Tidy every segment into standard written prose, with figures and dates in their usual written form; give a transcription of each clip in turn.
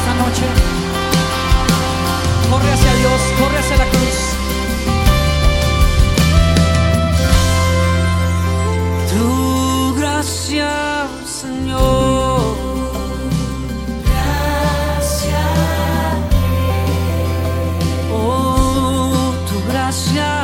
esta noche. Corre hacia Dios, corre hacia la cruz. Tu gracia, Señor. Gracias. Oh, tu gracia.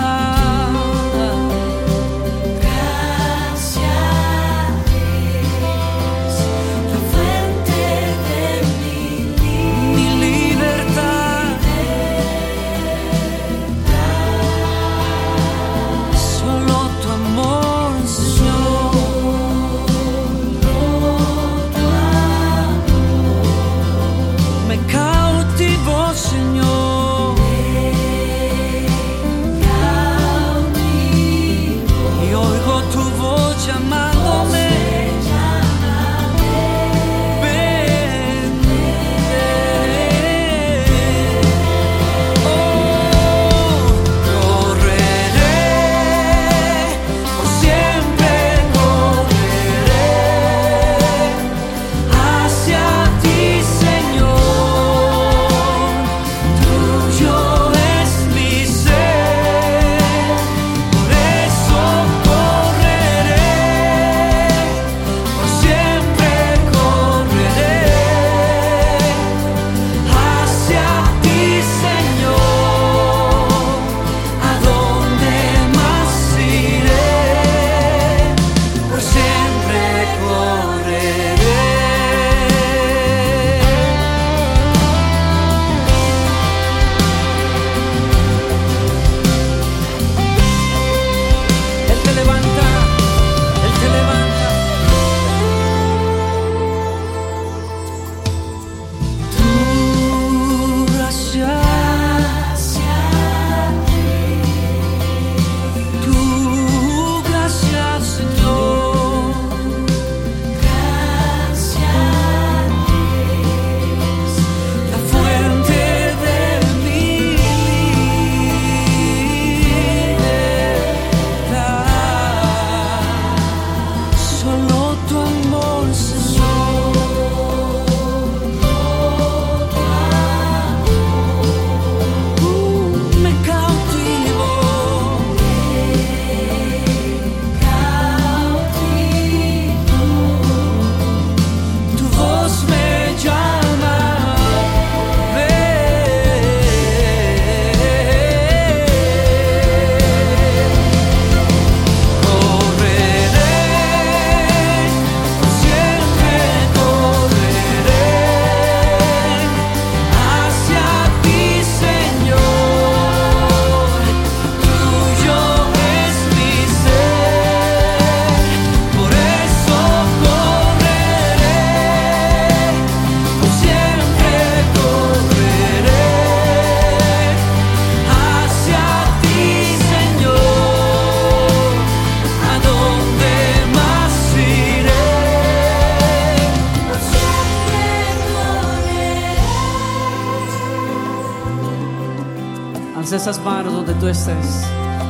Alza esas manos donde tú estés.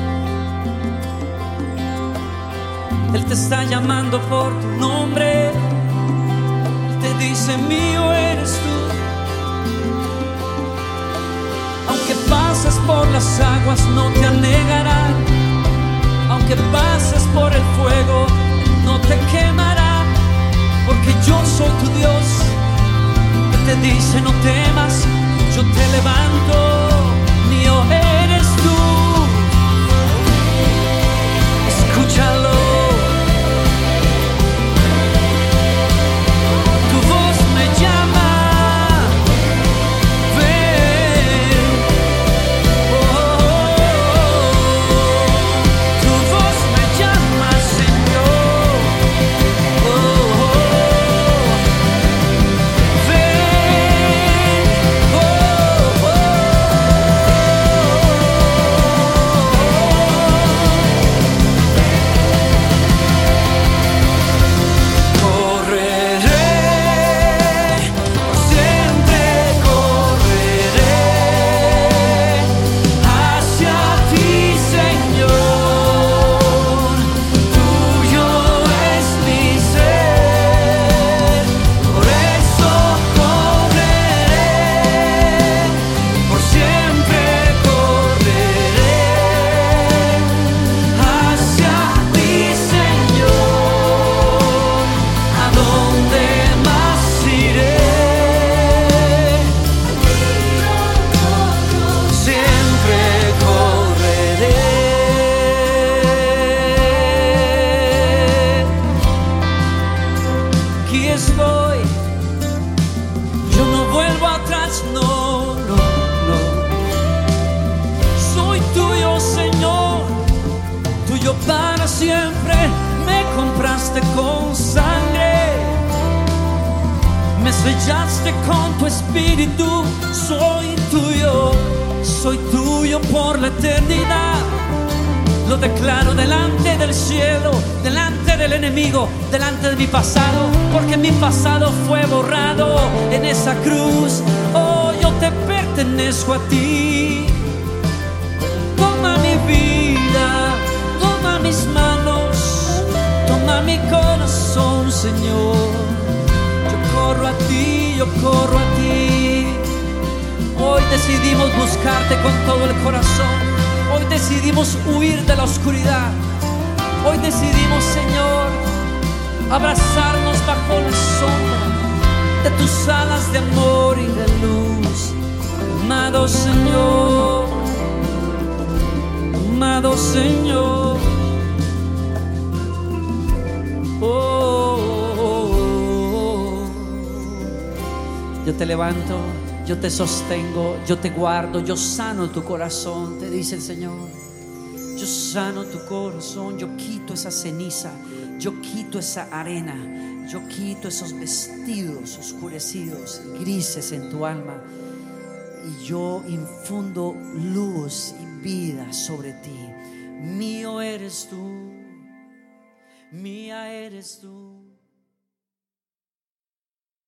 Él te está llamando por tu nombre. Él te dice: mío eres tú. Aunque pases por las aguas no te anegarán. Aunque pases por el fuego no te quemará. Porque yo soy tu Dios. Él te dice: no temas, yo te levanto. Mío eres tú. Escúchalo. Tu voz me llama. Ven. Tu voz me llama, Señor. Ven. para siempre. Me compraste con sangre, me sellaste con tu espíritu. Soy tuyo por la eternidad. Lo declaro delante del cielo, delante del enemigo, delante de mi pasado, porque mi pasado fue borrado en esa cruz. Oh, yo te pertenezco a ti. Toma mi vida, toma mis manos, toma mi corazón, Señor. Yo corro a ti, yo corro a ti. Hoy decidimos buscarte con todo el corazón. Hoy decidimos huir de la oscuridad. Hoy decidimos, Señor, abrazarnos bajo la sombra de tus alas de amor y de luz. Amado Señor, amado Señor. Oh, oh, oh. Yo te levanto, yo te sostengo, yo te guardo, yo sano tu corazón, te dice el Señor. Yo sano tu corazón, yo quito esa ceniza, yo quito esa arena, yo quito esos vestidos oscurecidos, grises en tu alma, y yo infundo luz y vida sobre ti. Mío eres tú, mía eres tú.